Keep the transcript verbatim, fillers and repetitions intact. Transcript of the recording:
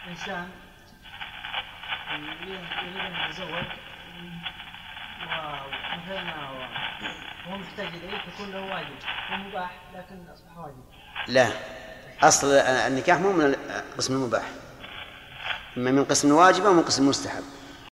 إنسان يريد أن يتزوج ومثلا هو محتاج إليه فكون له واجب، هو مباح لكن أصبح واجب. لا، أصل النكاح مو من قسم المباح، إما من قسم الواجب أو من قسم المستحب.